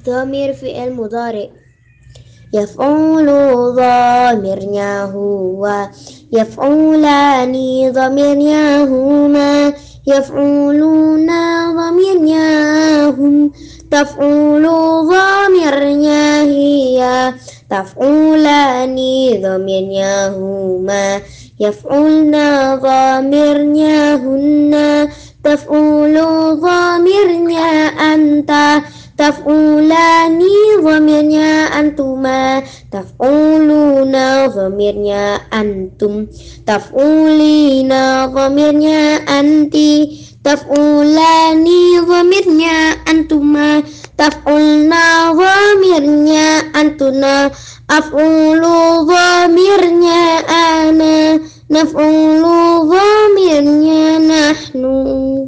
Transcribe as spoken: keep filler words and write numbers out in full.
Dhamir fi'il mudhari. Yaf'ulu dhamirnya huwa, yaf'ulani dhamirnya huma, yaf'uluna dhamirnya hum, taf'ulu dhamirnya hiya, taf'ulani dhamirnya huma, yaf'ulna dhamirnya hunna, taf'ulu dhamirnya anta, taf'ulani dhamirnya antuma, taf'uluna dhamirnya antum, taf'ulina dhamirnya anti, taf'ulani dhamirnya antuma, taf'ulna dhamirnya antuna, af'ulu dhamirnya ana, naf'ulu dhamirnya nahnu.